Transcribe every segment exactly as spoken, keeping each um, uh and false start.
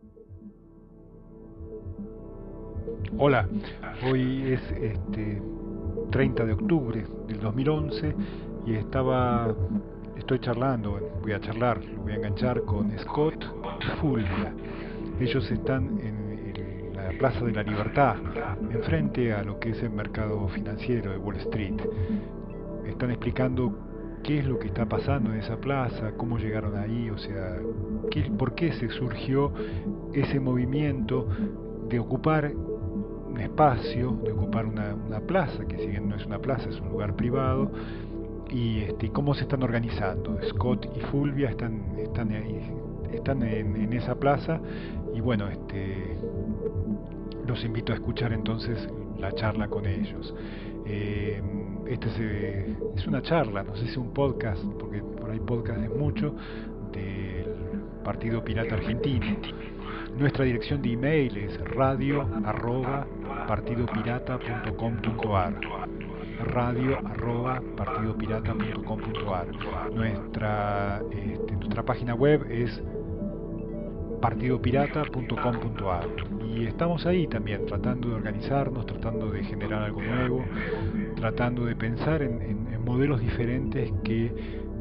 Hola, hoy es este treinta de octubre del dos mil once y estaba, estoy charlando, voy a charlar, lo voy a enganchar con Scott y Fulvia. Ellos están en, en la Plaza de la Libertad, enfrente a lo que es el mercado financiero de Wall Street. Están explicando qué es lo que está pasando en esa plaza, cómo llegaron ahí, o sea, qué, por qué se surgió ese movimiento de ocupar un espacio, de ocupar una, una plaza, que si bien no es una plaza, es un lugar privado, y este, cómo se están organizando. Scott y Fulvia están, están, ahí, están en, en esa plaza, y bueno, este, los invito a escuchar entonces la charla con ellos. Eh, este es, eh, es una charla, no sé si un podcast, porque por ahí podcast es mucho, del Partido Pirata Argentino. Nuestra dirección de email es radio arroba partidopirata punto com punto ar, radio arroba partidopirata punto com punto ar. Nuestra, este, nuestra página web es partidopirata punto com punto ar, y estamos ahí también tratando de organizarnos, tratando de generar algo nuevo, tratando de pensar en, en, en modelos diferentes que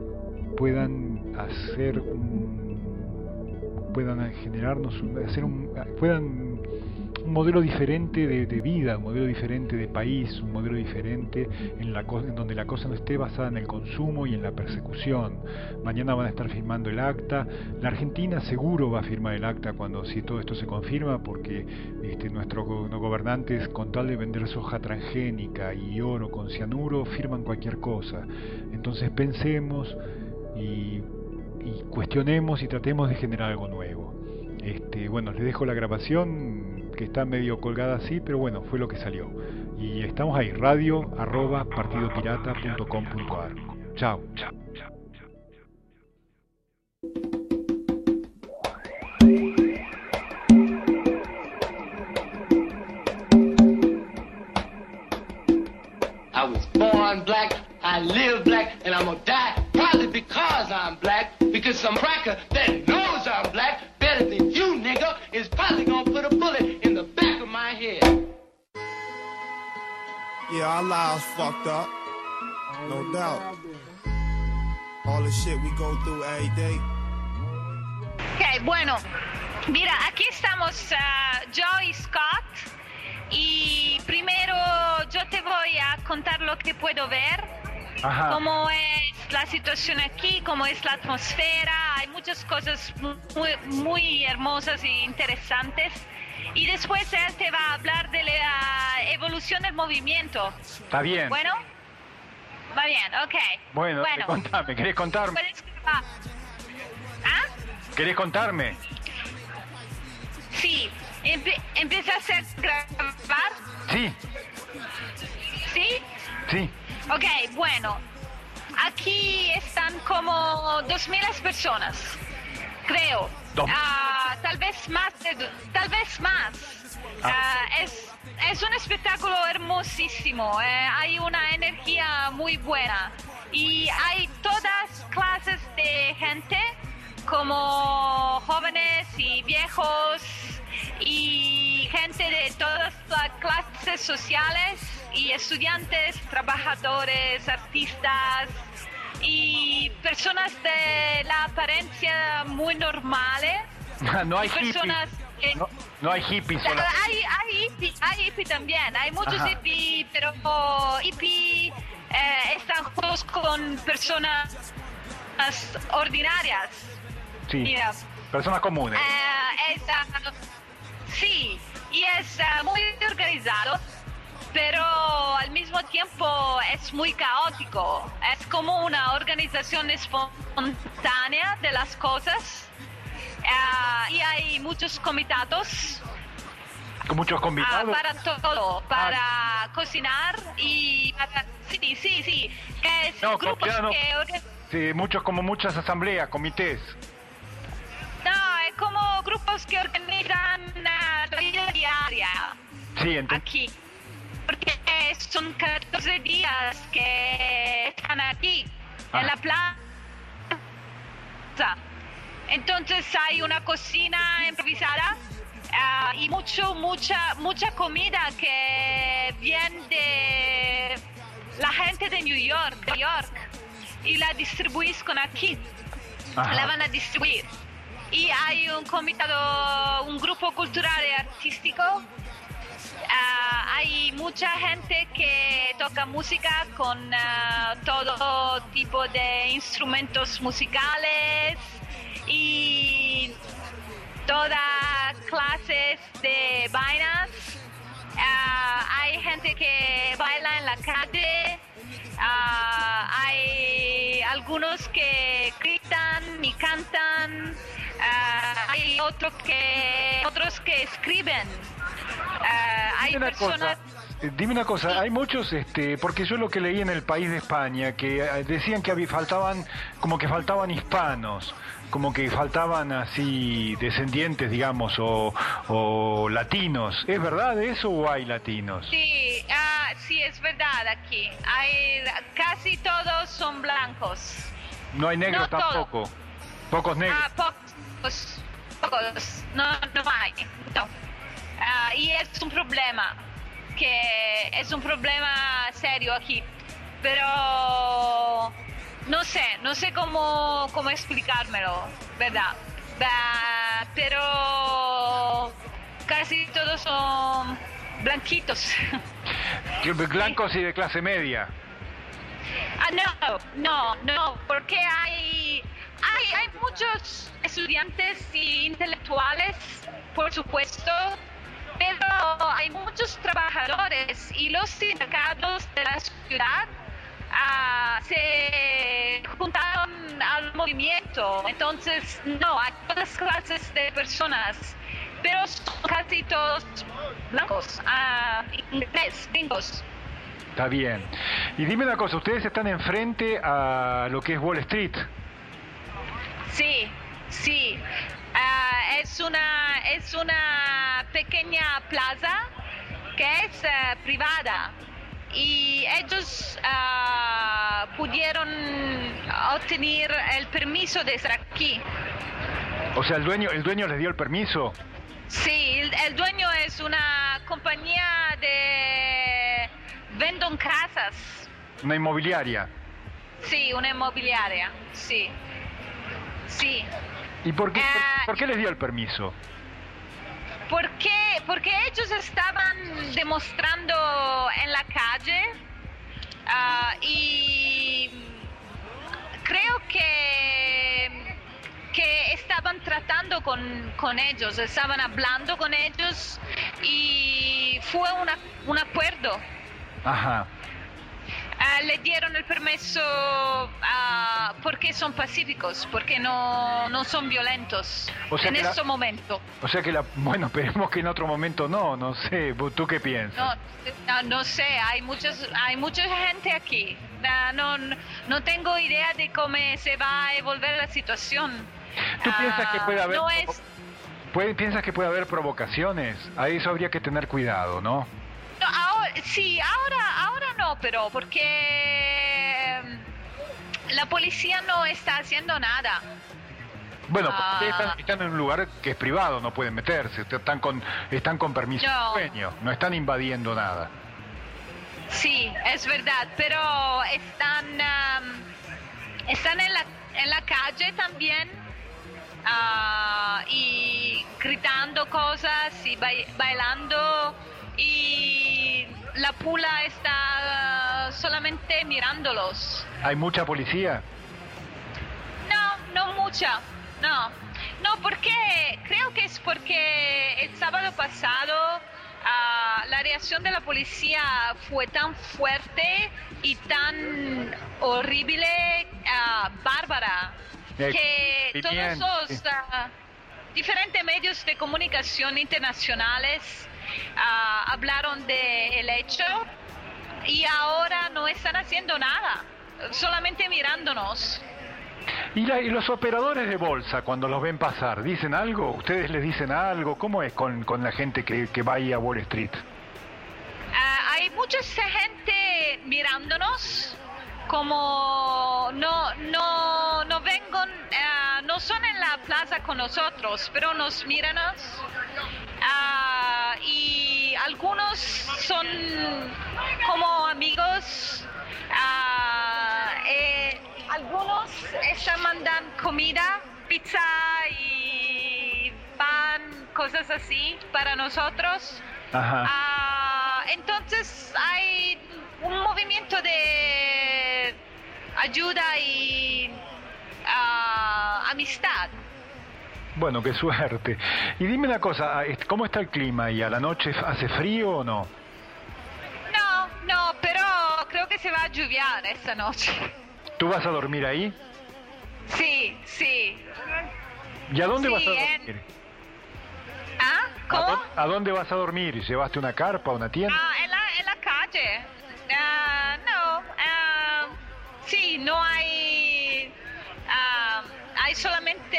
puedan hacer un puedan generarnos, hacer un, puedan un modelo diferente de, de vida, un modelo diferente de país, un modelo diferente en, la, en donde la cosa no esté basada en el consumo y en la persecución. Mañana van a estar firmando el acta. La Argentina seguro va a firmar el acta cuando si todo esto se confirma, porque este, nuestros no gobernantes, con tal de vender soja transgénica y oro con cianuro, firman cualquier cosa. Entonces pensemos y y cuestionemos y tratemos de generar algo nuevo. Este, bueno, les dejo la grabación que está medio colgada así, pero bueno, fue lo que salió. Y estamos ahí, radio arroba partidopirata punto com punto ar. Chao. I was born black, I live black, and I'm gonna die probably because I'm black, because some cracker that knows I'm black better than you, nigga, is probably gonna put a bullet in the back of my head. Yeah, our lives fucked up, no doubt. All the shit we go through every day. Ok, bueno, mira, aquí estamos uh, yo y Scott. Y primero yo te voy a contar lo que puedo ver. Ajá. Cómo es la situación aquí, cómo es la atmósfera. Hay muchas cosas muy, muy hermosas e interesantes. Y después él te va a hablar de la evolución del movimiento. Está bien. Bueno, va bien, ok. Bueno, bueno. Contame, ¿querés contarme? ¿Ah? ¿Querés contarme? Sí. Empe- ¿Empiezas a grabar? Sí. ¿Sí? Sí. Ok, bueno. Aquí están como dos mil personas, creo. Uh, tal vez más, tal vez más. Ah. Uh, es, es un espectáculo hermosísimo. Eh, hay una energía muy buena. Y hay todas clases de gente, como jóvenes y viejos, y gente de todas las clases sociales, y estudiantes, trabajadores, artistas y personas de la apariencia muy normales. No hay personas que, no, no hay hippies. Hay, hay hippie, hay hippie también, hay muchos hippies, pero hippie eh, están juntos con personas ordinarias. Sí, mira, personas comunes. Eh, es, uh, sí, y es uh, muy organizado, pero al mismo tiempo es muy caótico. Es como una organización espontánea de las cosas. Uh, y hay muchos comitados. ¿Muchos convidados? Uh, para todo, para ah. cocinar y para... Sí, sí, sí. Es no, grupos no. que... Sí, muchos, como muchas asambleas, comités. No, es como grupos que organizan uh, la vida diaria. Sí, ent- aquí. Porque son catorce días que están aquí, ah. en la plaza. Entonces hay una cocina improvisada uh, y mucho, mucha, mucha comida que viene de la gente de New York, New York, y la distribuís con aquí. Ajá. La van a distribuir. Y hay un comité, un grupo cultural y artístico. Uh, hay mucha gente que toca música con uh, todo tipo de instrumentos musicales y todas clases de vainas. Uh, hay gente que baila en la calle. Uh, hay algunos que gritan y cantan. Uh, hay otros que otros que escriben. Uh, hay Dime una personas. Cosa, dime una cosa, hay muchos, este, porque yo lo que leí en El País de España, que eh, decían que había, faltaban, como que faltaban hispanos, como que faltaban así descendientes, digamos, o, o latinos. ¿Es verdad eso o hay latinos? Sí, uh, sí, es verdad aquí. Hay, casi todos son blancos. No hay negros No tampoco. todo. Pocos negros. Ah, pocos, pocos. No, no hay. No. Uh, y es un problema, que es un problema serio aquí. Pero no sé, no sé cómo, cómo explicármelo, ¿verdad? Uh, pero casi todos son blanquitos. Blancos y de clase media. Ah, no, no, no, porque hay, hay, hay muchos estudiantes y intelectuales, por supuesto, pero hay muchos trabajadores y los sindicatos de la ciudad uh, se juntaron al movimiento. Entonces, no, hay todas clases de personas, pero son casi todos blancos, uh, inglés, gringos. Está bien. Y dime una cosa, ustedes están enfrente a lo que es Wall Street. Sí, sí. Uh, es una es una pequeña plaza que es uh, privada y ellos uh, pudieron obtener el permiso de estar aquí. O sea, el dueño el dueño les dio el permiso. Sí, el, el dueño es una compañía de venden casas. Una inmobiliaria. Sí, una inmobiliaria. Sí, sí. ¿Y por qué, Uh, por qué les dio el permiso? ¿Por qué? Porque ellos estaban demostrando en la calle uh, y creo que, que estaban tratando con, con ellos, estaban hablando con ellos y fue una, un acuerdo. Ajá. Uh, le dieron el permiso uh, porque son pacíficos, porque no, no son violentos O sea en que la- este momento. O sea que la... Bueno, esperemos que en otro momento no, no sé. ¿Tú qué piensas? No, no, no sé, hay muchos, hay mucha gente aquí. Uh, no, no tengo idea de cómo se va a evolver la situación. ¿Tú piensas que Ah, puede haber... no es- puede- ¿Piensas que puede haber provocaciones? A eso habría que tener cuidado, ¿no? No, ahora, sí, ahora, ahora no, pero porque mm, la policía no está haciendo nada. Bueno, Ah. porque están, están en un lugar que es privado, no pueden meterse. Están con, están con permiso No. del dueño, no están invadiendo nada. Sí, es verdad, pero están, am, están en la, en la calle también ah, y gritando cosas y bai- bailando y la pula está ah, solamente mirándolos. ¿Hay mucha policía? No, no mucha, no. No, porque creo que es porque el sábado pasado ah, la reacción de la policía fue tan fuerte y tan horrible, ah, bárbara, Eh, que todos bien, los sí. ah, diferentes medios de comunicación internacionales ah, hablaron del hecho y ahora no están haciendo nada, solamente mirándonos. ¿Y, la- y los operadores de bolsa, cuando los ven pasar, dicen algo? ¿Ustedes les dicen algo? ¿Cómo es con, con la gente que, que va ahí a Wall Street? Ah, hay mucha gente mirándonos como no no no vengan ah, no son en la plaza con nosotros, pero nos miran. Uh, y algunos son como amigos. Uh, eh, algunos están mandando comida, pizza y pan, cosas así para nosotros. Ajá. Uh, entonces hay un movimiento de ayuda y uh, amistad. Bueno, qué suerte. Y dime una cosa, ¿cómo está el clima ahí? ¿A la noche hace frío o no? No, no, pero creo que se va a lluviar esta noche. ¿Tú vas a dormir ahí? Sí, sí. ¿Y a dónde sí, vas a dormir? En... ¿Ah? ¿Cómo? ¿A dónde, ¿A dónde vas a dormir? ¿Llevaste una carpa, una tienda? Ah, en la, en la calle. Uh, no, uh, sí, no hay... Uh, hay solamente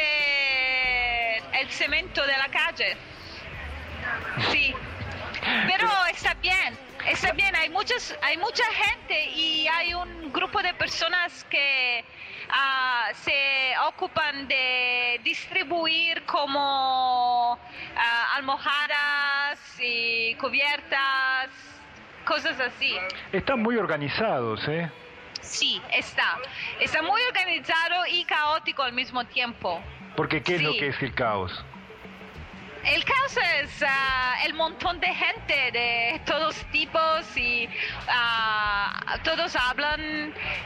el cemento de la calle. Sí. Pero está bien, está bien. Hay muchos, hay mucha gente y hay un grupo de personas que uh, se ocupan de distribuir como uh, almohadas y cubiertas, cosas así. Están muy organizados, ¿eh? Sí, está. Está muy organizado y caótico al mismo tiempo. Porque ¿qué es sí. lo que es el caos? El caos es uh, el montón de gente de todos tipos y uh, todos hablan,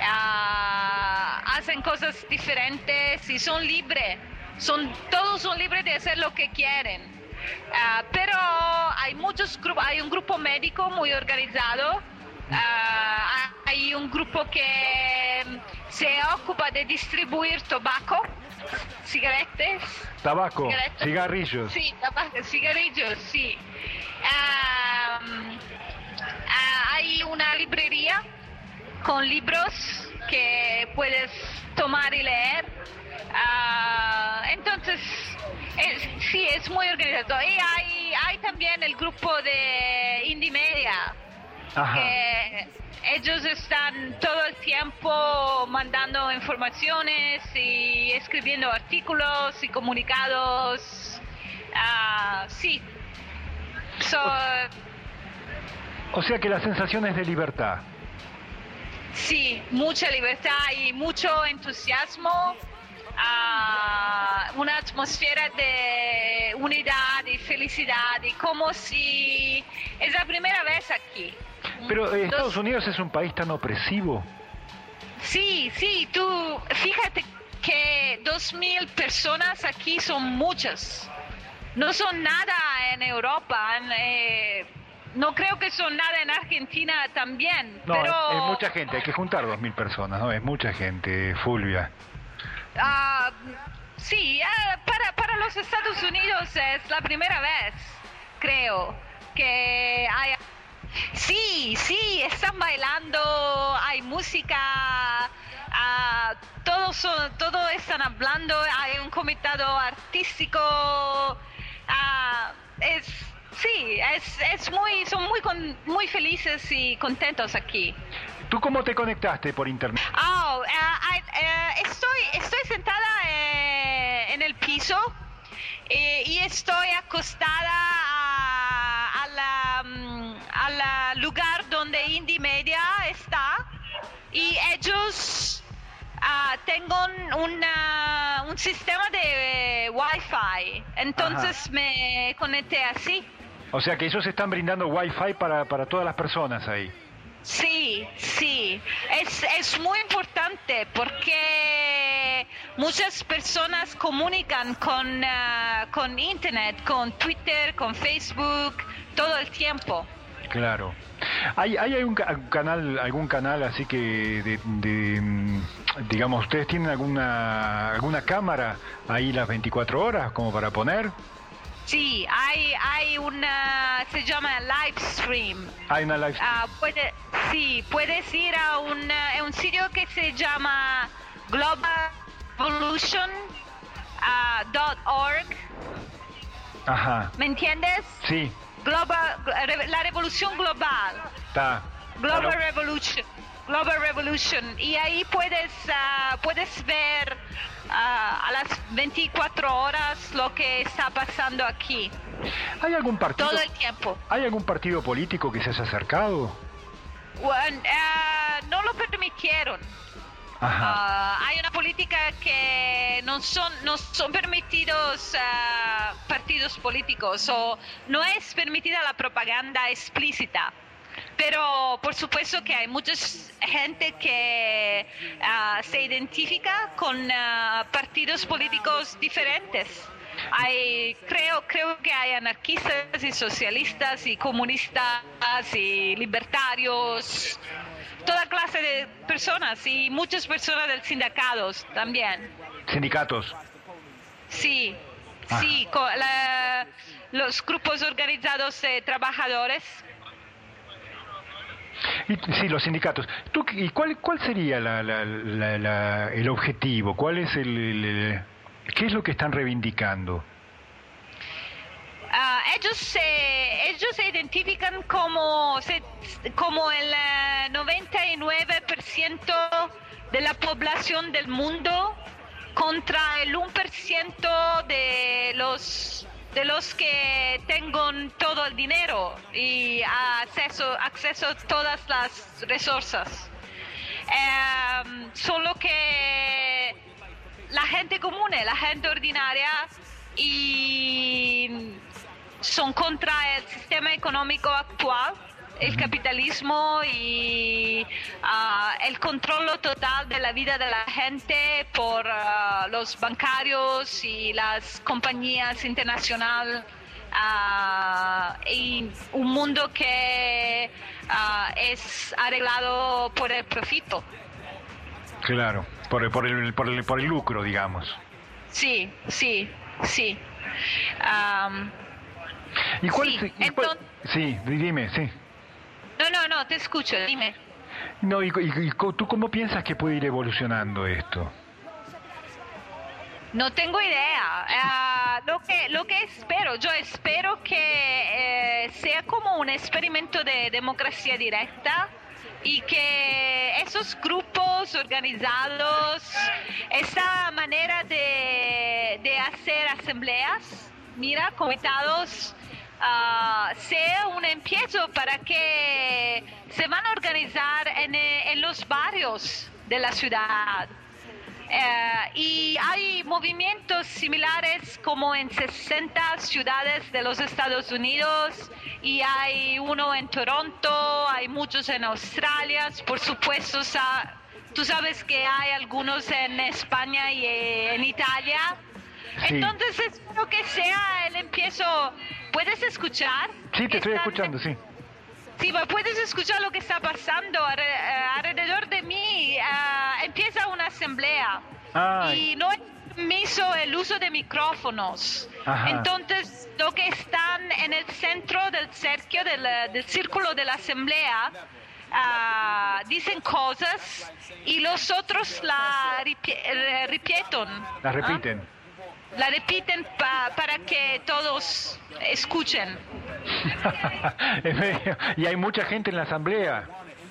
uh, hacen cosas diferentes y son libres. Son, todos son libres de hacer lo que quieren. Uh, pero hay muchos grupos, hay un grupo médico muy organizado. Uh, hay un grupo que se ocupa de distribuir tabaco, cigarettes. Tabaco, cigarettes. cigarrillos. Sí, tabaco, cigarrillos, sí. Um, uh, hay una librería con libros que puedes tomar y leer. Uh, entonces, es, sí, es muy organizado. Y hay, hay también el grupo de Indie Media. Ajá. Que ellos están todo el tiempo mandando informaciones y escribiendo artículos y comunicados. Uh, sí. So, o sea que la sensación es de libertad. Sí, mucha libertad y mucho entusiasmo. Uh, una atmósfera de unidad y felicidad y como si es la primera vez aquí. Pero eh, Estados Dos... Unidos es un país tan opresivo. Sí, sí, tú fíjate que dos mil personas aquí son muchas. No son nada en Europa. En, eh, no creo que son nada en Argentina también. No, pero... es, es mucha gente, hay que juntar dos mil personas, ¿no? Es mucha gente, Fulvia. Uh, sí, uh, para, para los Estados Unidos es la primera vez, creo, que hay... Sí, sí, están bailando, hay música, uh, todos, son, todos están hablando, hay un comitado artístico, uh, es... Sí, es, es muy, son muy, con, muy felices y contentos aquí. ¿Tú cómo te conectaste por internet? Oh, uh, I, uh, estoy, estoy sentada eh, en el piso eh, y estoy acostada a, a la, um, a la lugar donde Indie Media está y ellos uh, tienen una, un sistema de Wi-Fi, entonces Ajá. me conecté así. O sea que ellos están brindando Wi-Fi para, para todas las personas ahí. Sí, sí, es, es muy importante porque muchas personas comunican con, uh, con Internet, con Twitter, con Facebook, todo el tiempo. Claro. ¿Hay, hay algún canal, algún canal así que, de, de, digamos, ustedes tienen alguna, alguna cámara ahí las veinticuatro horas como para poner? Sí, hay, hay una, se llama live stream. Hay una live stream. Uh, puede, sí, puedes ir a un, a un sitio que se llama global revolution dot org. Ajá. ¿Me entiendes? Sí. Global, la revolución global. Está. Global Claro. Revolution. Global Revolution, y ahí puedes, uh, puedes ver uh, a las veinticuatro horas lo que está pasando aquí. ¿Hay algún partido? Todo el tiempo. ¿Hay algún partido político que se haya acercado? Bueno, uh, no lo permitieron. Uh, hay una política que no son no son permitidos uh, partidos políticos, o no es permitida la propaganda explícita, pero por supuesto que hay mucha gente que uh, se identifica con uh, partidos políticos diferentes. Hay, creo, creo que hay anarquistas y socialistas y comunistas y libertarios, toda clase de personas, y muchas personas del sindicatos también. ¿Sindicatos? Sí, Ajá. sí, con la, los grupos organizados de trabajadores. Y, sí, los sindicatos. ¿Tú, ¿Y cuál, cuál sería la, la, la, la, el objetivo? ¿Cuál es el, el, el qué es lo que están reivindicando? Uh, ellos se ellos se identifican como se, como el uh, noventa y nueve por ciento de la población del mundo contra el uno por ciento de los de los que tengan todo el dinero y acceso acceso a todas las resources. Um, solo que la gente común, la gente ordinaria, y son contra el sistema económico actual, el capitalismo y uh, el control total de la vida de la gente por uh, los bancarios y las compañías internacionales, uh, y un mundo que uh, es arreglado por el profito. Claro, por el, por el, por el, por el lucro, digamos. Sí, sí, sí. Um, ¿Y cuál, sí, y cuál, entonces, sí, dime, sí. No, no, no, te escucho, dime. No, y, y, y ¿tú cómo piensas que puede ir evolucionando esto? No tengo idea. Uh, lo que lo que espero, yo espero que eh, sea como un experimento de democracia directa, y que esos grupos organizados, esta manera de, de hacer asambleas, mira, comitados, uh, sea un empiezo para que se van a organizar en, en los barrios de la ciudad. Uh, y hay movimientos similares como en sesenta ciudades de los Estados Unidos, y hay uno en Toronto, hay muchos en Australia, por supuesto, sa- tú sabes que hay algunos en España y en Italia. Sí. Entonces espero que sea el empiezo. ¿Puedes escuchar? Sí, te estoy Están- escuchando, sí. Sí, puedes escuchar lo que está pasando alrededor de mí. Uh, empieza una asamblea. Ay. Y no hay permiso el uso de micrófonos. Ajá. Entonces, lo que están en el centro del cerquio, del, del círculo de la asamblea, uh, dicen cosas y los otros la ripi- repiten. La repiten. ¿Ah? La repiten pa- para que todos escuchen. Es medio- y hay mucha gente en la asamblea.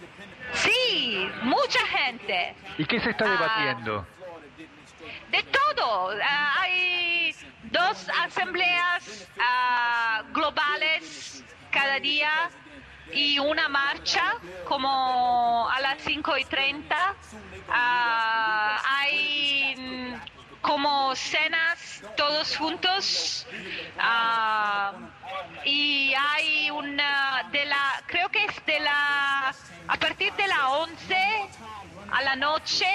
Sí, mucha gente. ¿Y qué se está Ah, debatiendo? De todo. Ah, hay dos asambleas ah, globales cada día y una marcha como a las cinco y treinta. Ah, hay mm, como cenas todos juntos. Ah, y hay una de la, creo que es de la, a partir de la once a la noche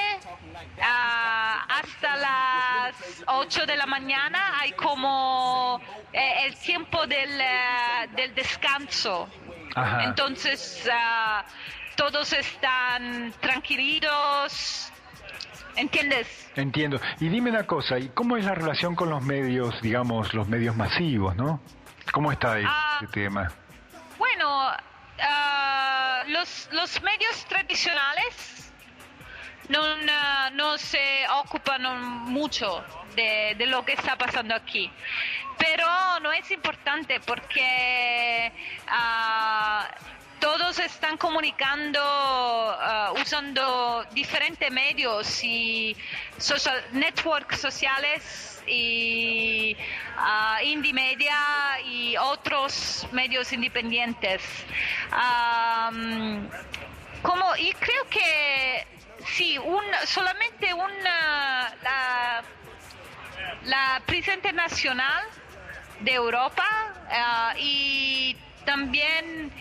ah, hasta las ocho de la mañana hay como eh, el tiempo del, eh, del descanso. Ajá. Entonces ah, todos están tranquilitos, ¿entiendes? Entiendo. Y dime una cosa, ¿y cómo es la relación con los medios, digamos, los medios masivos, no? ¿Cómo está ese Ah. tema? Bueno, ah, los, los medios tradicionales no, no, no se ocupan mucho de, de lo que está pasando aquí. Pero no es importante porque ah, todos están comunicando uh, usando diferentes medios y social, networks sociales y uh, indie media y otros medios independientes. Um, como, y creo que sí, un, solamente una, la, la prensa internacional de Europa uh, y también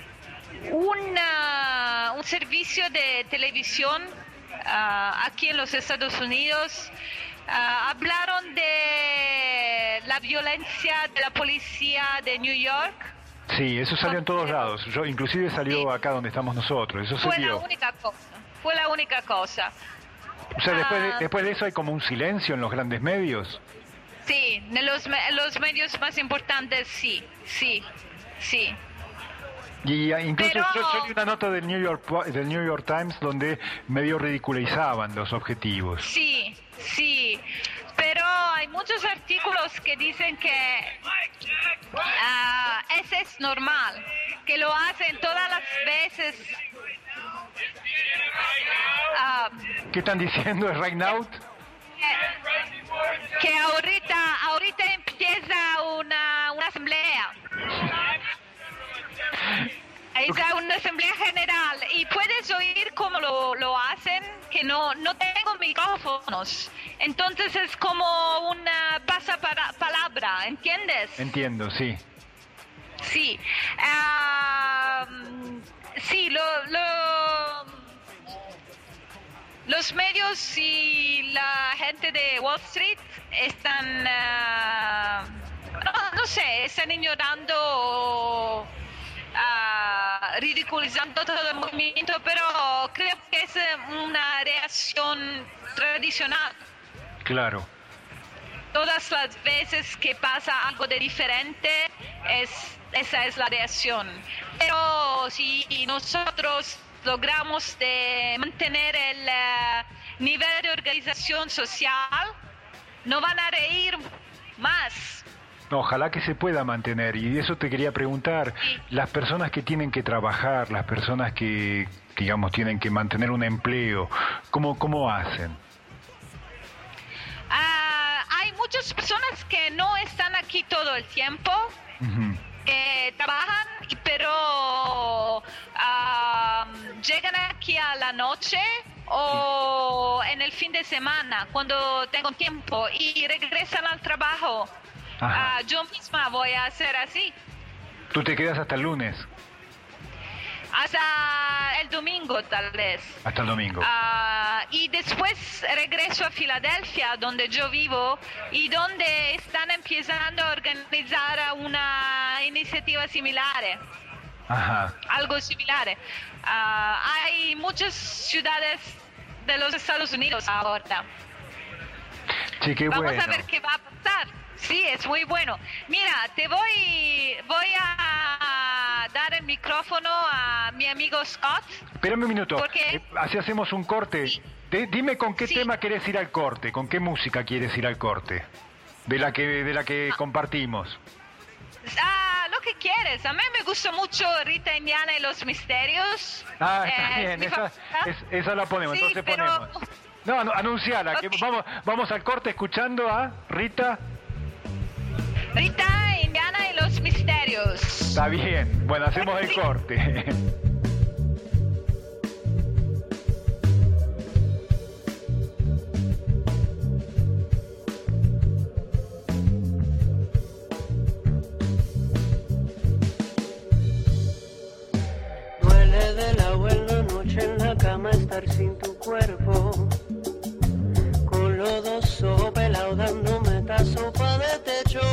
una, un servicio de televisión uh, aquí en los Estados Unidos uh, hablaron de la violencia de la policía de New York. Sí, eso salió en todos lados. Yo, inclusive salió sí. acá donde estamos nosotros. Eso fue se vio. la única cosa. Fue la única cosa. O sea, después de, uh, después de eso hay como un silencio en los grandes medios. Sí, en los, los medios más importantes sí, sí, sí. Y incluso Pero... yo, yo leí una nota del New York del New York Times donde medio ridiculizaban los objetivos. Sí, sí. Pero hay muchos artículos que dicen que uh, ese es normal, que lo hacen todas las veces. Uh, ¿Qué están diciendo? ¿Es right now? Que, que ahorita, ahorita empieza una, una asamblea. Es una asamblea general y puedes oír cómo lo, lo hacen, que no, no tengo micrófonos. Entonces es como una pasapalabra, ¿entiendes? Entiendo, sí. Sí. Uh, sí, lo, lo, los medios y la gente de Wall Street están, uh, no, no sé, están ignorando... Uh, ridiculizando todo el movimiento, pero creo que es una reacción tradicional. Claro. Todas las veces que pasa algo de diferente, es, esa es la reacción. Pero si nosotros logramos de mantener el uh, nivel de organización social, no van a reír más. Ojalá que se pueda mantener, y eso te quería preguntar, sí. Las personas que tienen que trabajar, las personas que, digamos, tienen que mantener un empleo, ¿cómo, cómo hacen? Uh, hay muchas personas que no están aquí todo el tiempo, uh-huh. que trabajan, pero uh, llegan aquí a la noche o en el fin de semana, cuando tengo tiempo, y regresan al trabajo. Uh, yo misma voy a hacer así. ¿Tú te quedas hasta el lunes? Hasta el domingo, tal vez. Hasta el domingo. Uh, y después regreso a Filadelfia, donde yo vivo, y donde están empezando a organizar una iniciativa similar. Ajá. Algo similar. Uh, hay muchas ciudades de los Estados Unidos ahora. Sí, qué Vamos bueno. a ver qué va a pasar. Sí, es muy bueno. Mira, te voy voy a dar el micrófono a mi amigo Scott. Espérame un minuto. Porque... Eh, así hacemos un corte. Sí. De, dime con qué sí. tema quieres ir al corte, con qué música quieres ir al corte, de la que de la que ah. compartimos. Ah, lo que quieres. A mí me gusta mucho Rita Indiana y los Misterios. Ah, está eh, bien. Esa, es, esa la ponemos. Sí, entonces pero... ponemos. No, no, anunciala. Okay. Que vamos, vamos al corte escuchando a Rita. Rita Indiana y los Misterios. Está bien. Bueno, hacemos el corte. Duele de la buena noche en la cama estar sin tu cuerpo, con los dos ojos pelados dándome esta sopa de techo.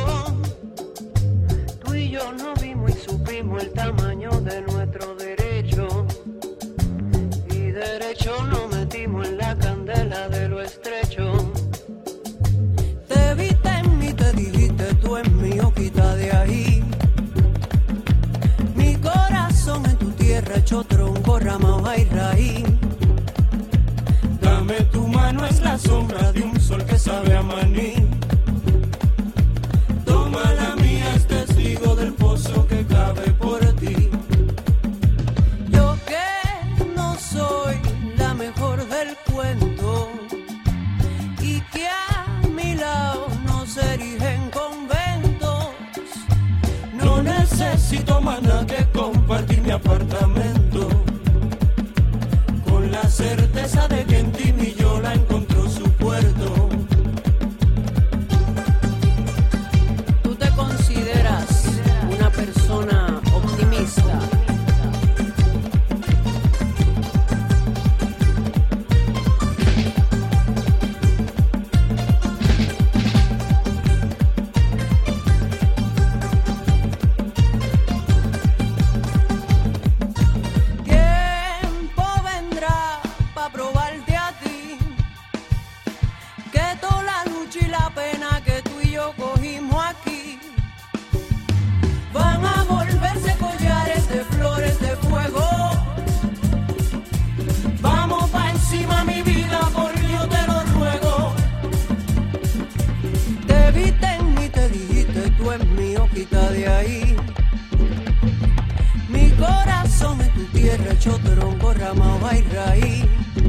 Tú y yo nos vimos y supimos el tamaño de nuestro derecho, y derecho nos metimos en la candela de lo estrecho. Te viste en mí, te dijiste tú en mí, o quita de ahí. Mi corazón en tu tierra hecho tronco, rama, hoja y raíz. Dame necesito más nada que compartir mi apartamento, con la certeza de que en ti mi Yola encontró su puerto. ¿Tú te consideras una persona optimista? De ahí, mi corazón en tu tierra hecho tronco, rama, hoja y raíz.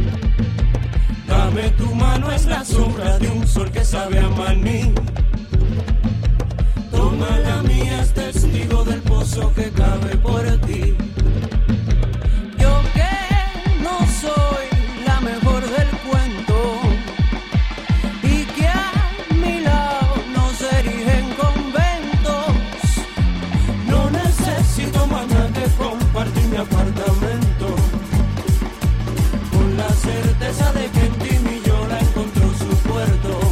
Dame tu mano, es la sombra de un sol que sabe a maní. Toma la mía, es testigo del pozo que cabe por ti. Yo que no soy la mejor del cuento y que a mi lado no se erigen conventos, no necesito más nada que compartir mi apartamento, con la certeza de que en ti mi Yola encontró su puerto.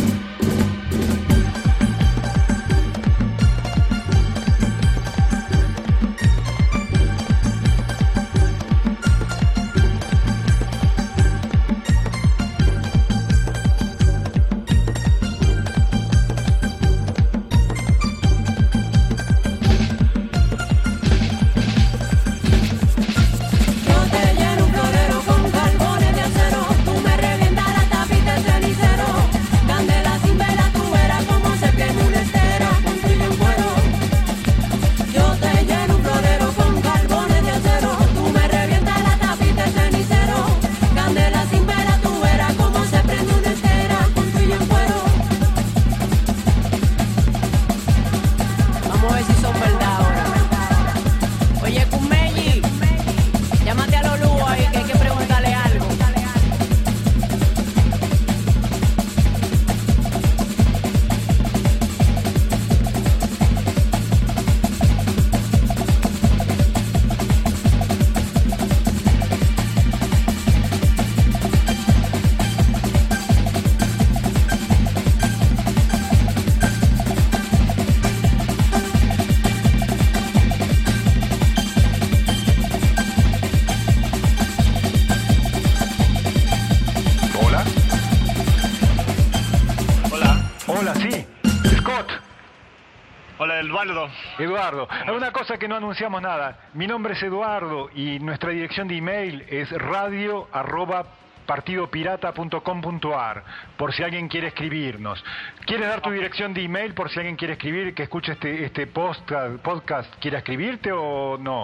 Eduardo. Eduardo, hay una cosa que no anunciamos nada. Mi nombre es Eduardo y nuestra dirección de email es radio arroba partidopirata punto com punto ar, por si alguien quiere escribirnos. ¿Quieres dar tu dirección de email por si alguien quiere escribir, que escuche este, este podcast, podcast, quiere escribirte o no?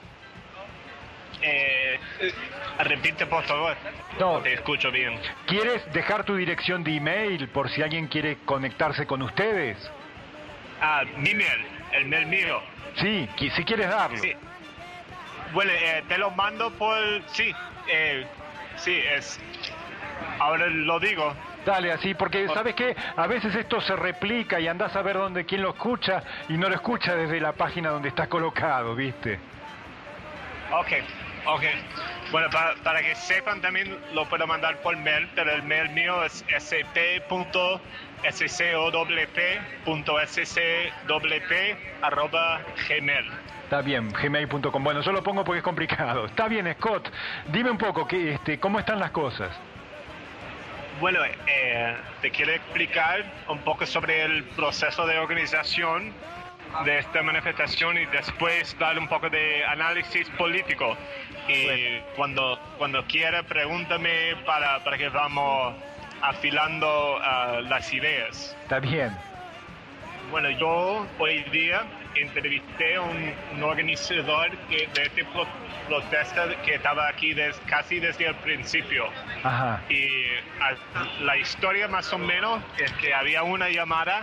Eh, repite por favor. No, te escucho bien. ¿Quieres dejar tu dirección de email por si alguien quiere conectarse con ustedes? Ah, mi mail, el mail mío. Sí, si quieres darlo. Sí. Bueno, eh, te lo mando por... Sí, eh, sí, es... Ahora lo digo. Dale, así, porque ¿sabes qué? A veces esto se replica y andás a ver dónde quién lo escucha y no lo escucha desde la página donde está colocado, ¿viste? Ok, ok. Bueno, para, para que sepan también lo puedo mandar por mail, pero el mail mío es s p punto s c o w p punto s c w p arroba gmail. Está bien, gmail punto com. Bueno, yo lo pongo porque es complicado. Está bien, Scott. Dime un poco, que, este, ¿cómo están las cosas? Bueno, eh, te quiero explicar un poco sobre el proceso de organización de esta manifestación y después dar un poco de análisis político. Y bueno, cuando, cuando quiera, pregúntame para, para que vamos afilando uh, las ideas. Está bien. Bueno, yo hoy día entrevisté a un, un organizador que, de este pro, protesta que estaba aquí des, casi desde el principio. Ajá. Y a, la historia más o menos es que había una llamada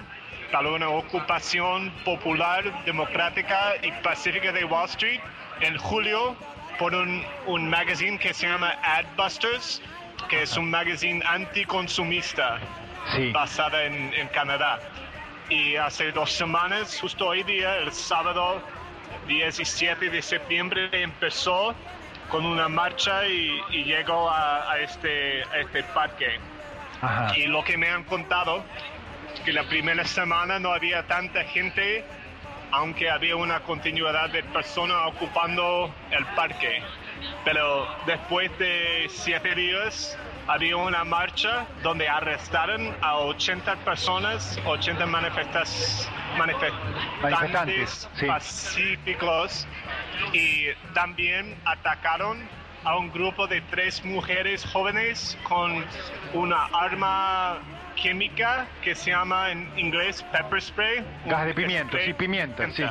para una ocupación popular, democrática y pacífica de Wall Street en julio por un, un magazine que se llama Adbusters, que es un magazine anticonsumista Sí. basada en, en Canadá. Y hace dos semanas, justo hoy día, el sábado diecisiete de septiembre, empezó con una marcha y, y llegó a, a, este, a este parque. Ajá. Y lo que me han contado es que la primera semana no había tanta gente, aunque había una continuidad de personas ocupando el parque. Pero después de siete días había una marcha donde arrestaron a ochenta personas, ochenta manifestas, manifestantes, Manifestantes, sí. pacíficos, y también atacaron a un grupo de tres mujeres jóvenes con una arma química que se llama en inglés pepper spray. Gas de un pimienta, spray sí, pimienta, sí.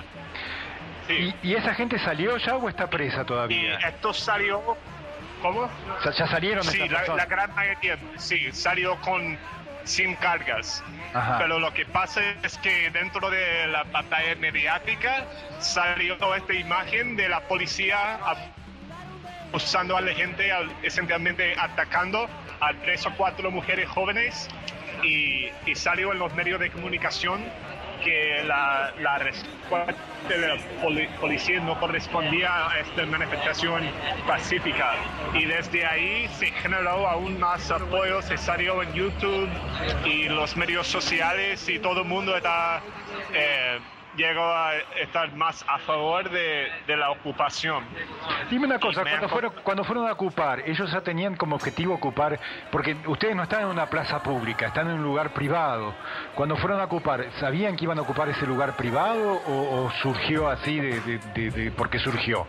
Sí. ¿Y, ¿Y esa gente salió ya o está presa Y todavía? esto salió, ¿cómo? O sea, ya salieron Sí, estas la, personas. la gran mayoría, sí, salió con sin cargas. Ajá. Pero lo que pasa es que dentro de la batalla mediática salió esta imagen de la policía usando a la gente, al- esencialmente atacando a tres o cuatro mujeres jóvenes, y, y salió en los medios de comunicación que la, la respuesta de la poli- policía no correspondía a esta manifestación pacífica, y desde ahí se generó aún más apoyo, se salió en YouTube y los medios sociales, y todo el mundo está eh, llegó a estar más a favor de, de la ocupación. Dime una cosa, Y me cuando han- fueron, cuando fueron a ocupar, ellos ya tenían como objetivo ocupar, porque ustedes no están en una plaza pública, están en un lugar privado. Cuando fueron a ocupar, ¿sabían que iban a ocupar ese lugar privado o, o surgió así de, de, de, de por qué surgió?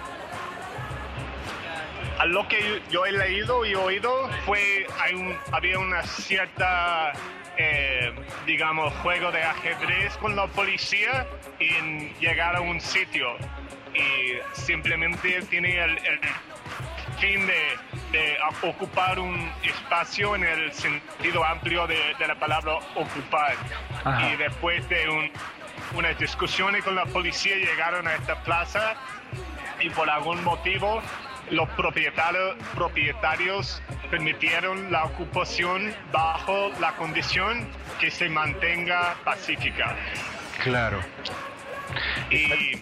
A lo que yo he leído y oído fue hay un, había una cierta eh, digamos juego de ajedrez con la policía en llegar a un sitio, y simplemente tiene el, el fin de, de ocupar un espacio en el sentido amplio de, de la palabra ocupar. Ajá. Y después de un, unas discusiones con la policía llegaron a esta plaza, y por algún motivo los propietarios, propietarios permitieron la ocupación bajo la condición que se mantenga pacífica. Claro. Y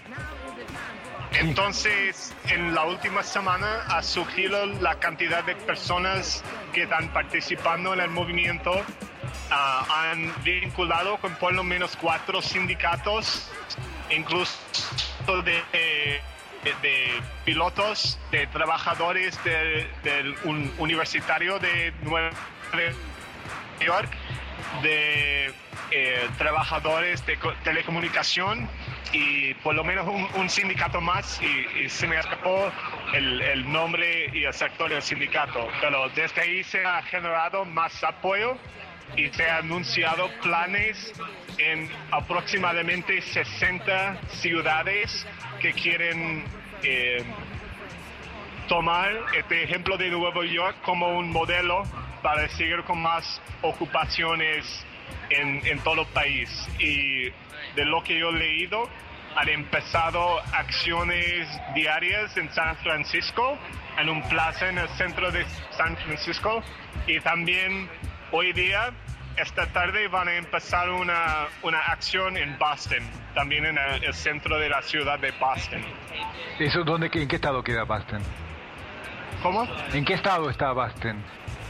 entonces, en la última semana ha surgido la cantidad de personas que están participando en el movimiento. Uh, han vinculado con por lo menos cuatro sindicatos, incluso de, de, de pilotos, de trabajadores del de un universitario de Nueva York, de eh, trabajadores de co- telecomunicación, y por lo menos un, un sindicato más, y, y se me escapó el, el nombre y el sector del sindicato, pero desde ahí se ha generado más apoyo y se han anunciado planes en aproximadamente sesenta ciudades que quieren eh, tomar este ejemplo de Nueva York como un modelo para seguir con más ocupaciones en, en todo el país. Y de lo que yo he leído, han empezado acciones diarias en San Francisco, en un plaza en el centro de San Francisco, y también hoy día, esta tarde, van a empezar una, una acción en Boston, también en el, el centro de la ciudad de Boston. ¿Eso dónde, en qué estado queda Boston? ¿Cómo? ¿En qué estado está Boston?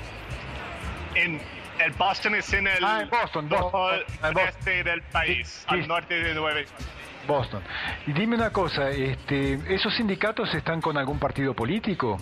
En el Boston es en el Ah, en Boston, Boston. Ah, en noreste del país, Sí, sí. al norte de Nueva York. Boston. Y dime una cosa, este, ¿esos sindicatos están con algún partido político?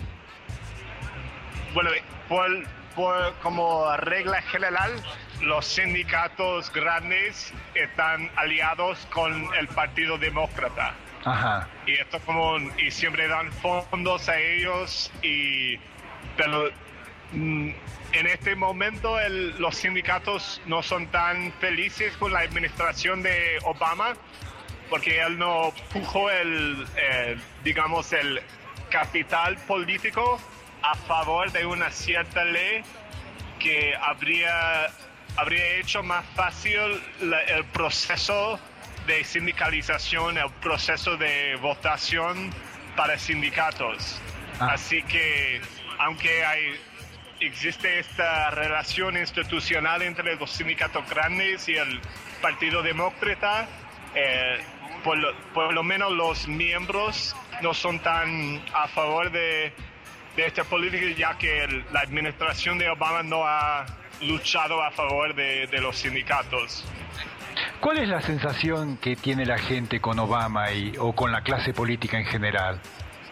Bueno, por, por como regla general, los sindicatos grandes están aliados con el Partido Demócrata. Ajá. Y esto como y siempre dan fondos a ellos, y pero mm, en este momento el- los sindicatos no son tan felices con la administración de Obama, porque él no puso el eh, digamos el capital político a favor de una cierta ley que habría habría hecho más fácil la, el proceso de sindicalización, el proceso de votación para sindicatos. Ah. Así que, aunque hay, existe esta relación institucional entre los sindicatos grandes y el Partido Demócrata, eh, por, lo, por lo menos los miembros no son tan a favor de, de esta política, ya que el, la administración de Obama no ha luchado a favor de, de los sindicatos. ¿Cuál es la sensación que tiene la gente con Obama y, o con la clase política en general?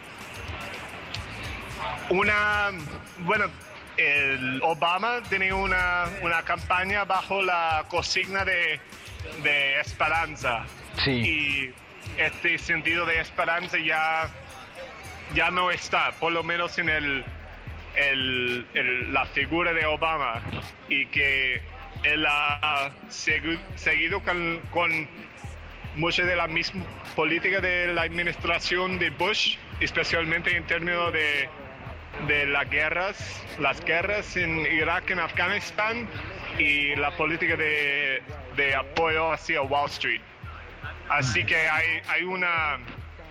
Una, bueno, el Obama tiene una, una campaña bajo la consigna de, de esperanza. Sí. Y este sentido de esperanza ya, ya no está, por lo menos en el, el, el, la figura de Obama, y que él ha segui, seguido con, con mucha de la misma política de la administración de Bush, especialmente en términos de, de las guerras, las guerras en Irak, en Afganistán, y la política de, de apoyo hacia Wall Street. Así que hay, hay una...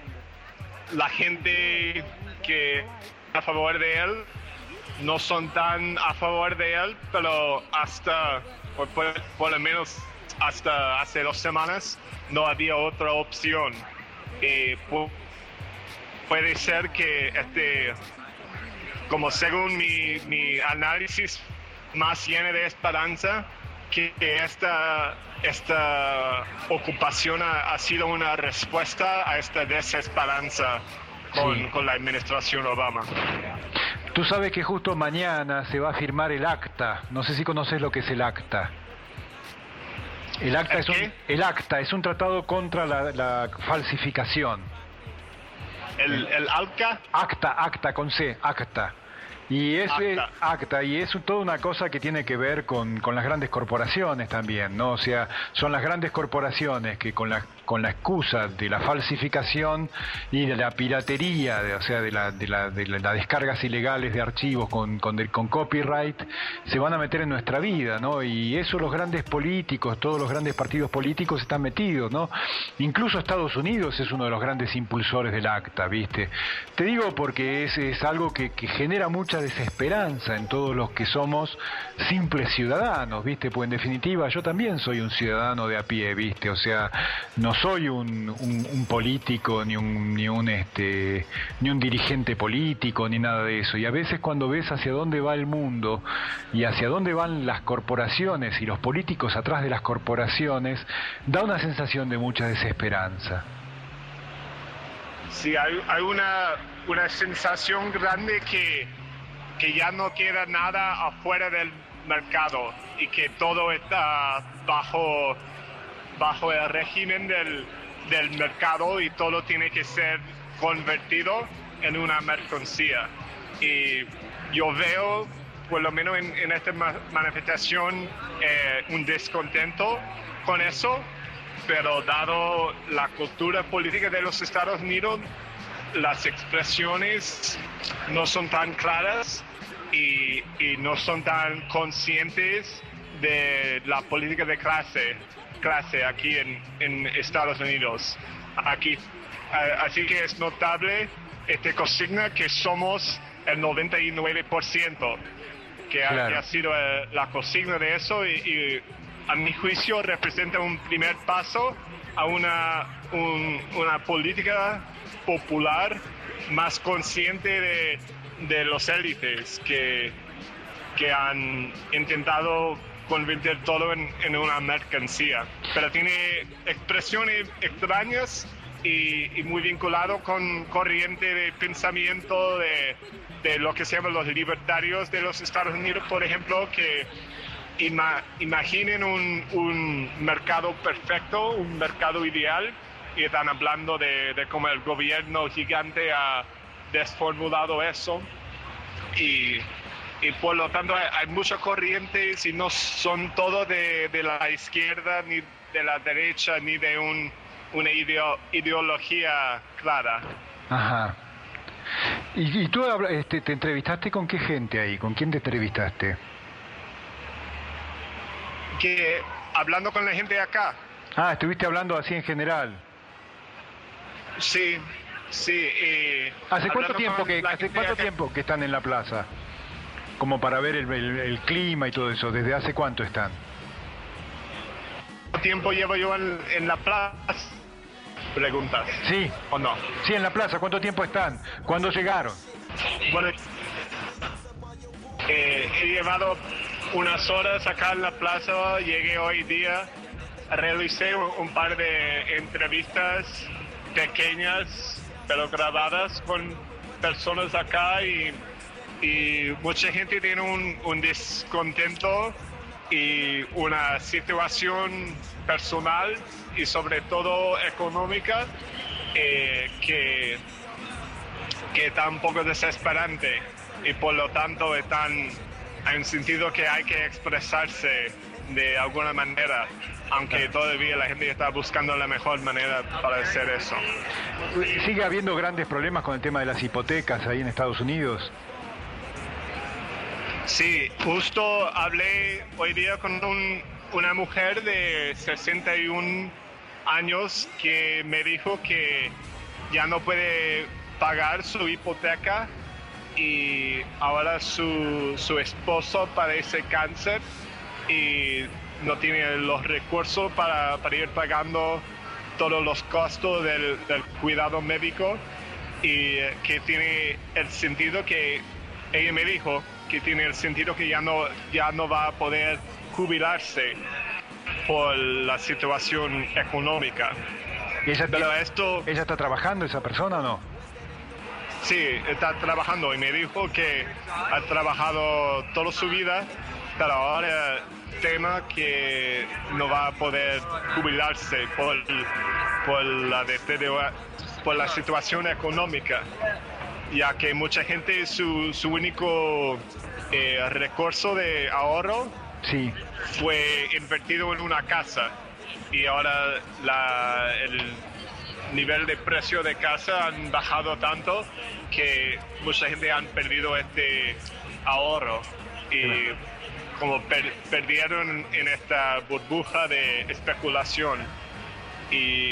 La gente que a favor de él no son tan a favor de él, pero hasta, por, por, por lo menos hasta hace dos semanas, no había otra opción. Y pu puede ser que, este, como según mi, mi análisis más lleno de esperanza, que esta, esta ocupación ha, ha sido una respuesta a esta desesperanza con, sí. con la administración Obama. Tú sabes que justo mañana se va a firmar el acta. No sé si conoces lo que es el acta. El acta, ¿El es, un, el acta es un tratado contra la, la falsificación. ¿El, el ALCA? Acta, acta con C, acta. Y es acta. acta, y es toda una cosa que tiene que ver con, con las grandes corporaciones también, ¿no? O sea, son las grandes corporaciones que con la, con la excusa de la falsificación y de la piratería, de, o sea, de las de la, de la descargas ilegales de archivos con, con, de, con copyright, se van a meter en nuestra vida, ¿no? Y eso los grandes políticos, todos los grandes partidos políticos están metidos, ¿no? Incluso Estados Unidos es uno de los grandes impulsores del acta, ¿viste? Te digo porque es, es algo que, que genera mucha desesperanza en todos los que somos simples ciudadanos, ¿viste? Pues en definitiva yo también soy un ciudadano de a pie, ¿viste? O sea, no soy un, un, un político ni un ni un este ni un dirigente político ni nada de eso. Y a veces cuando ves hacia dónde va el mundo y hacia dónde van las corporaciones y los políticos atrás de las corporaciones, da una sensación de mucha desesperanza. Sí, hay, hay una, una sensación grande que que ya no queda nada afuera del mercado y que todo está bajo, bajo el régimen del, del mercado y todo tiene que ser convertido en una mercancía. Y yo veo, por lo menos en, en esta manifestación, eh, un descontento con eso, pero dado la cultura política de los Estados Unidos, las expresiones no son tan claras y, y no son tan conscientes de la política de clase, clase aquí en, en Estados Unidos. Aquí, así que es notable esta consigna que somos el noventa y nueve por ciento, que, claro. ha, que ha sido la consigna de eso y, y a mi juicio representa un primer paso a una, un, una política popular más consciente de, de los élites que, que han intentado convertir todo en, en una mercancía, pero tiene expresiones extrañas y, y muy vinculado con corriente de pensamiento de, de lo que se llaman los libertarios de los Estados Unidos, por ejemplo, que ima, imaginen un, un mercado perfecto, un mercado ideal, y están hablando de, de cómo el gobierno gigante ha desformulado eso. Y, y por lo tanto hay, hay muchas corrientes y no son todos de, de la izquierda, ni de la derecha, ni de un, una ideo, ideología clara. Ajá. ¿Y, y tú este, te entrevistaste con qué gente ahí? ¿Con quién te entrevistaste? que hablando con la gente de acá. Ah, estuviste hablando así en general. Sí, sí. Eh, ¿Hace cuánto tiempo que hace cuánto acá, tiempo que están en la plaza? Como para ver el, el, el clima y todo eso. ¿Desde hace cuánto están? ¿Cuánto tiempo llevo yo en, en la plaza? Preguntas. Sí. ¿O no? Sí, en la plaza. ¿Cuánto tiempo están? ¿Cuándo llegaron? Bueno, eh, he llevado unas horas acá en la plaza. Llegué hoy día. Realicé un, un par de entrevistas pequeñas, pero grabadas con personas acá y, y mucha gente tiene un, un descontento y una situación personal y sobre todo económica eh, que, que está un poco desesperante y por lo tanto están en sentido que hay que expresarse de alguna manera, aunque todavía la gente está buscando la mejor manera para hacer eso. ¿Sigue habiendo grandes problemas con el tema de las hipotecas ahí en Estados Unidos? Sí, justo hablé hoy día con un, una mujer de sesenta y un años que me dijo que ya no puede pagar su hipoteca y ahora su, su esposo padece cáncer y no tiene los recursos para, para ir pagando todos los costos del, del cuidado médico y que tiene el sentido que ella me dijo que tiene el sentido que ya no, ya no va a poder jubilarse por la situación económica. ¿Y ella, Pero esto, ¿Ella está trabajando, esa persona, o no? sí, está trabajando y me dijo que ha trabajado toda su vida, pero ahora tema que no va a poder jubilarse por, por, la, por la situación económica, ya que mucha gente su, su único eh, recurso de ahorro sí. fue invertido en una casa y ahora la, el nivel de precio de casa han bajado tanto que mucha gente han perdido este ahorro y como per, perdieron en esta burbuja de especulación y,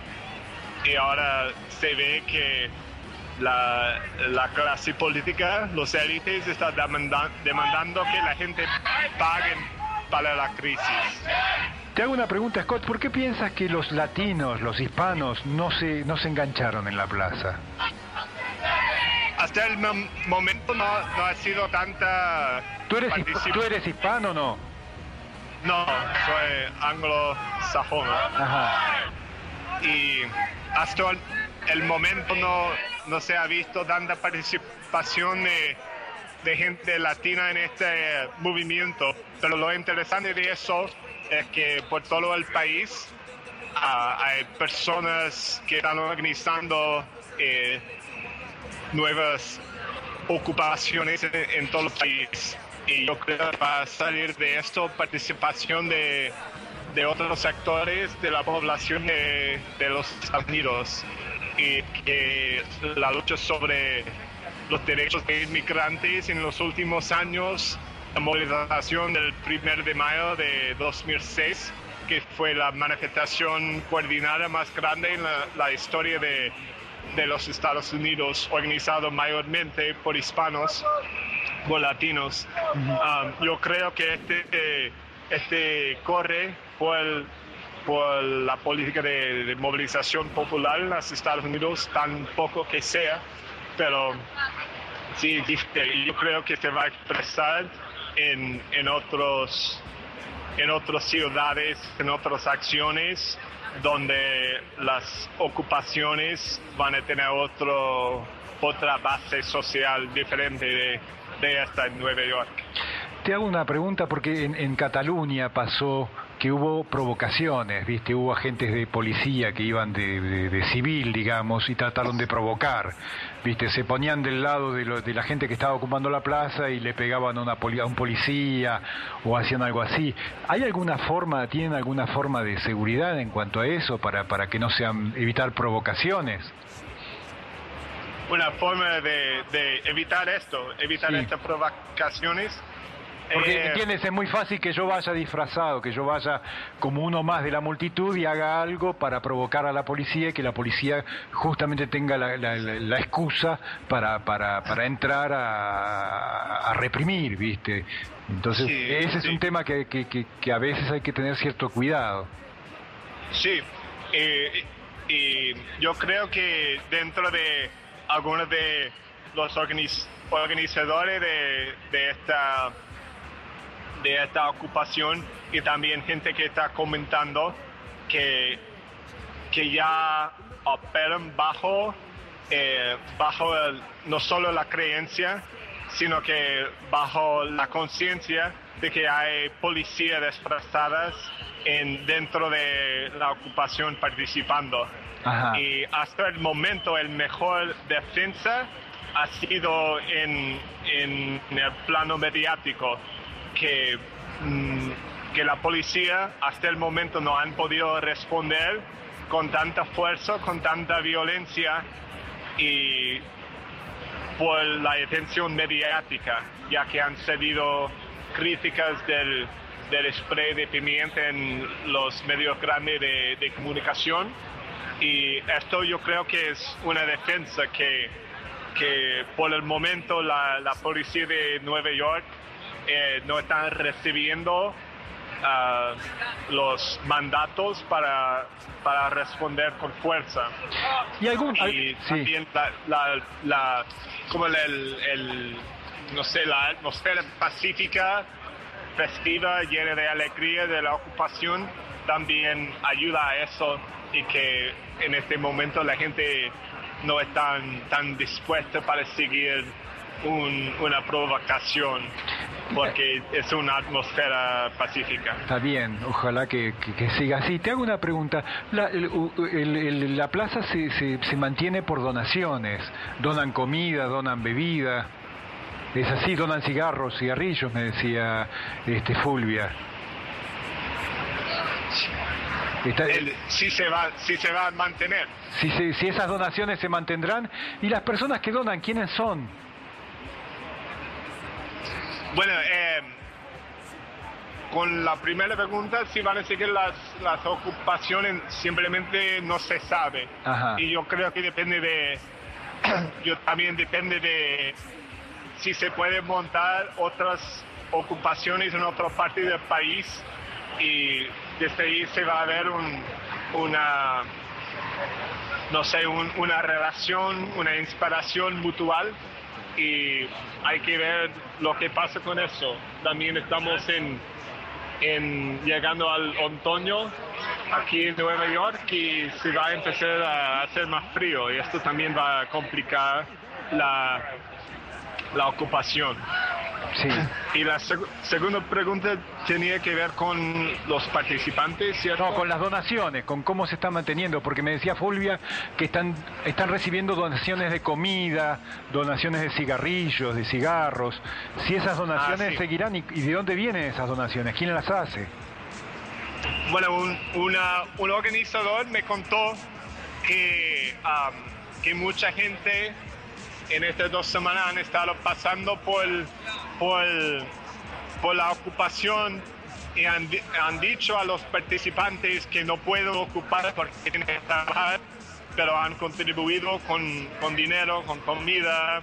y ahora se ve que la, la clase política, los élites están demanda, demandando que la gente pague para la crisis. Te hago una pregunta, Scott, ¿por qué piensas que los latinos, los hispanos, no se, no se engancharon en la plaza? Hasta el mom momento no, no ha sido tanta... ¿Tú eres, ¿Tú eres hispano o no? No, soy anglosajón. Ajá. Y hasta el, el momento no, no se ha visto tanta participación de, de gente latina en este movimiento. Pero lo interesante de eso es que por todo el país uh, hay personas que están organizando eh, nuevas ocupaciones en, en todo el país. Y yo creo que va a salir de esto participación de, de otros sectores de la población de, de los Estados Unidos y que la lucha sobre los derechos de inmigrantes en los últimos años, la movilización del primero de mayo de dos mil seis, que fue la manifestación coordinada más grande en la, la historia de, de los Estados Unidos, organizado mayormente por hispanos, por latinos. Um, yo creo que este, este corre por, el, por la política de, de movilización popular en los Estados Unidos, tan poco que sea, pero sí, yo creo que se va a expresar en, en otros en otras ciudades, en otras acciones donde las ocupaciones van a tener otro, otra base social diferente de, de esta en Nueva York. Te hago una pregunta porque en, en Cataluña pasó que hubo provocaciones, ¿viste? Hubo agentes de policía que iban de, de, de civil, digamos, y trataron de provocar, ¿viste? Se ponían del lado de, lo, de la gente que estaba ocupando la plaza y le pegaban a, una poli, a un policía o hacían algo así. ¿Hay alguna forma, tienen alguna forma de seguridad en cuanto a eso para, para que no sean, evitar provocaciones? Una forma de, de evitar esto, evitar sí. estas provocaciones Porque, Eh, ¿entiendes? Es muy fácil que yo vaya disfrazado, que yo vaya como uno más de la multitud y haga algo para provocar a la policía y que la policía justamente tenga la, la, la, la excusa para, para, para entrar a, a reprimir, ¿viste? Entonces, Sí, ese es sí. un tema que, que, que, que a veces hay que tener cierto cuidado. Sí, eh, y yo creo que dentro de algunos de los organiz- organizadores de, de esta de esta ocupación y también gente que está comentando que, que ya operan bajo, eh, bajo el- no solo la creencia, sino que bajo la conciencia de que hay policías disfrazadas en, dentro de la ocupación participando. Ajá. Y hasta el momento el mejor defensa ha sido en, en el plano mediático, que, mm, que la policía hasta el momento no han podido responder con tanta fuerza, con tanta violencia y por la atención mediática, ya que han cedido críticas del, del spray de pimienta en los medios grandes de, de comunicación. Y esto yo creo que es una defensa que, que por el momento la, la policía de Nueva York eh, no están recibiendo uh, los mandatos para, para responder con fuerza. ¿Y algún...? Y al- sí. también la, la, la- como el, el, el- no sé, la atmósfera pacífica, festiva, llena de alegría de la ocupación, también ayuda a eso, y que en este momento la gente no está tan, tan dispuesta para seguir un- una provocación, porque es una atmósfera pacífica. Está bien, ojalá que, que, que siga así. Te hago una pregunta. La, el- u- el- el- la plaza se, se, se mantiene por donaciones. Donan comida, donan bebida. Es así, donan cigarros, cigarrillos, me decía este Fulvia. Está- El- sí se va, sí se va a mantener. si, se- si esas donaciones se mantendrán. ¿Y las personas que donan, quiénes son? Bueno, eh, con la primera pregunta, si van a seguir las, las ocupaciones, simplemente no se sabe. Ajá. Y yo creo que depende de, yo también depende de si se puede montar otras ocupaciones en otra parte del país, y desde ahí se va a ver un, una, no sé, un- una relación, una inspiración mutual, y hay que ver lo que pasa con eso. También estamos en, en llegando al otoño aquí en Nueva York, y se va a empezar a hacer más frío, y esto también va a complicar la, la ocupación. Sí. Y la seg- segunda pregunta tenía que ver con los participantes, ¿cierto? No, con las donaciones, con cómo se está manteniendo, porque me decía Fulvia que están están recibiendo donaciones de comida, donaciones de cigarrillos, de cigarros. Si esas donaciones Ah, sí. seguirán, y, y de dónde vienen esas donaciones, quién las hace. Bueno, un, una- un organizador me contó que, am, que mucha gente en estas dos semanas han estado pasando por, por, por la ocupación, y han, di- han dicho a los participantes que no pueden ocupar porque tienen que trabajar, pero han contribuido con, con dinero, con comida,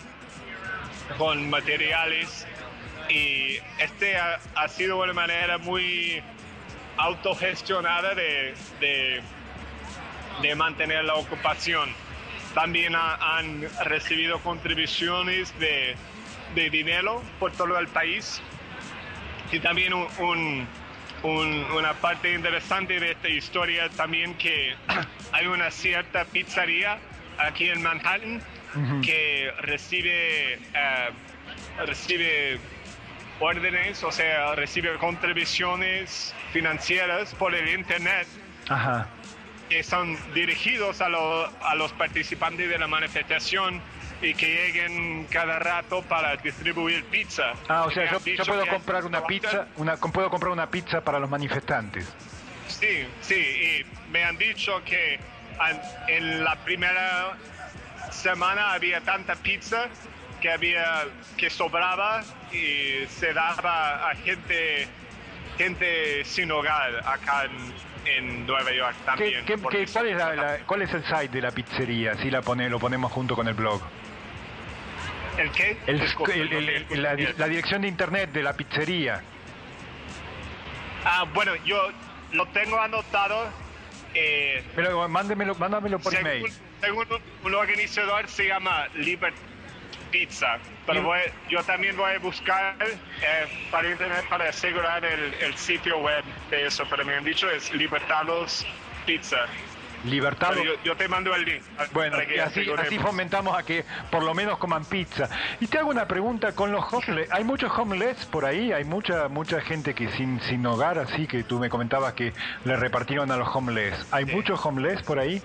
con materiales, y este ha, ha sido una manera muy autogestionada de, de, de mantener la ocupación. También ha- han recibido contribuciones de, de dinero por todo el país, y también un, un- un- una parte interesante de esta historia también, que hay una cierta pizzería aquí en Manhattan Ujú. que recibe eh, recibe órdenes, o sea, recibe contribuciones financieras por el internet, Ajá. que son dirigidos a, lo- a los participantes de la manifestación, y que lleguen cada rato para distribuir pizza. Ah, o sea, Me yo, han yo dicho puedo que comprar una trabajan- pizza, una, puedo comprar una pizza para los manifestantes. Sí, sí, y me han dicho que an- en la primera semana había tanta pizza que había, que sobraba y se daba a gente, gente sin hogar acá en, en Nueva York también. ¿Qué, qué, qué, cuál, es la, la, ¿Cuál es el site de la pizzería? Si la pone, lo ponemos junto con el blog. ¿El qué? El, el, el, el, la, la dirección de internet de la pizzería. Ah, bueno, yo lo tengo anotado. Eh, Pero mándemelo, mándamelo por según, email. Según un, un organizador se llama Liber Pizza. Pero voy, yo también voy a buscar eh, para internet para asegurar el, el sitio web de eso. Pero me han dicho es Libertados Pizza. Libertados. Yo, yo te mando el link. Bueno, y así, así fomentamos a que por lo menos coman pizza. Y te hago una pregunta con los homeless. ¿Hay muchos homeless por ahí? ¿Hay mucha mucha gente que sin sin hogar, así que tú me comentabas que le repartieron a los homeless? ¿Hay sí. muchos homeless por ahí?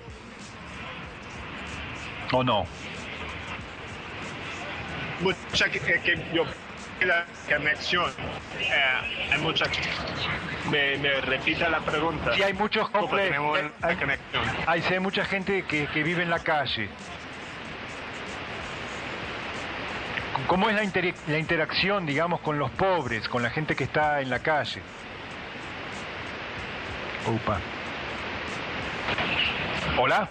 ¿O no? Mucha que, que yo la conexión. Eh, hay mucha. Me, me repita la pregunta. Sí, hay muchos homeless. Eh, hay, hay, hay mucha gente que, que vive en la calle. ¿Cómo es la, inter, la interacción, digamos, con los pobres, con la gente que está en la calle? Opa. ¿Hola?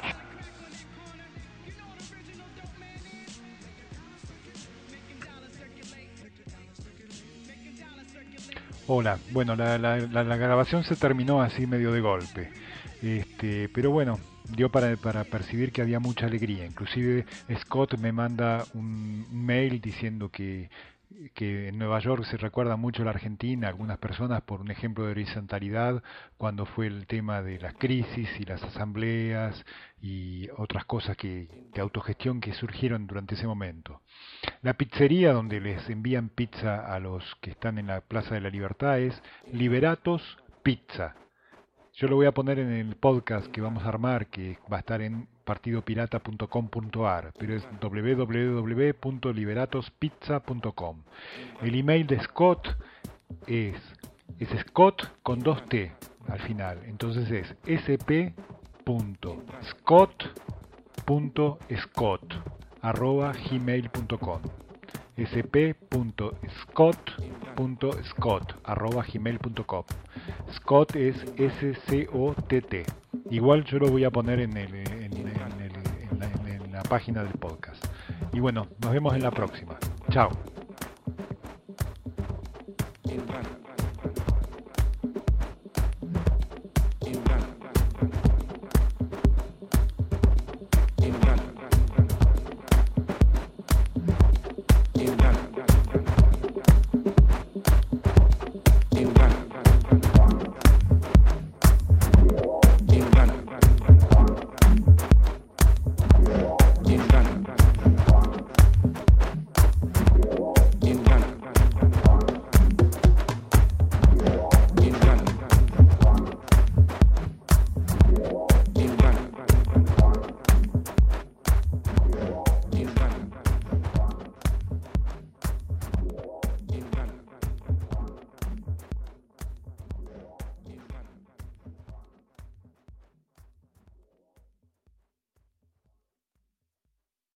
Hola, bueno, la, la, la, la grabación se terminó así medio de golpe, este, pero bueno, dio para, para percibir que había mucha alegría. Inclusive Scott me manda un mail diciendo que, que en Nueva York se recuerda mucho a la Argentina, algunas personas por un ejemplo de horizontalidad, cuando fue el tema de las crisis y las asambleas y otras cosas que, de autogestión que surgieron durante ese momento. La pizzería donde les envían pizza a los que están en la Plaza de la Libertad es Liberatos Pizza. Yo lo voy a poner en el podcast que vamos a armar, que va a estar en partido pirata punto com punto a r, pero es doble u doble u doble u punto liberatos pizza punto com. El email de Scott es, es Scott con dos T al final, entonces es s p punto scott punto scott arroba gmail punto com s p punto scott punto scott arroba gmail punto com. Scott es S C O T T. Igual yo lo voy a poner en, el, en, en, el, en, la, en la página del podcast. Y bueno, nos vemos en la próxima. Chao.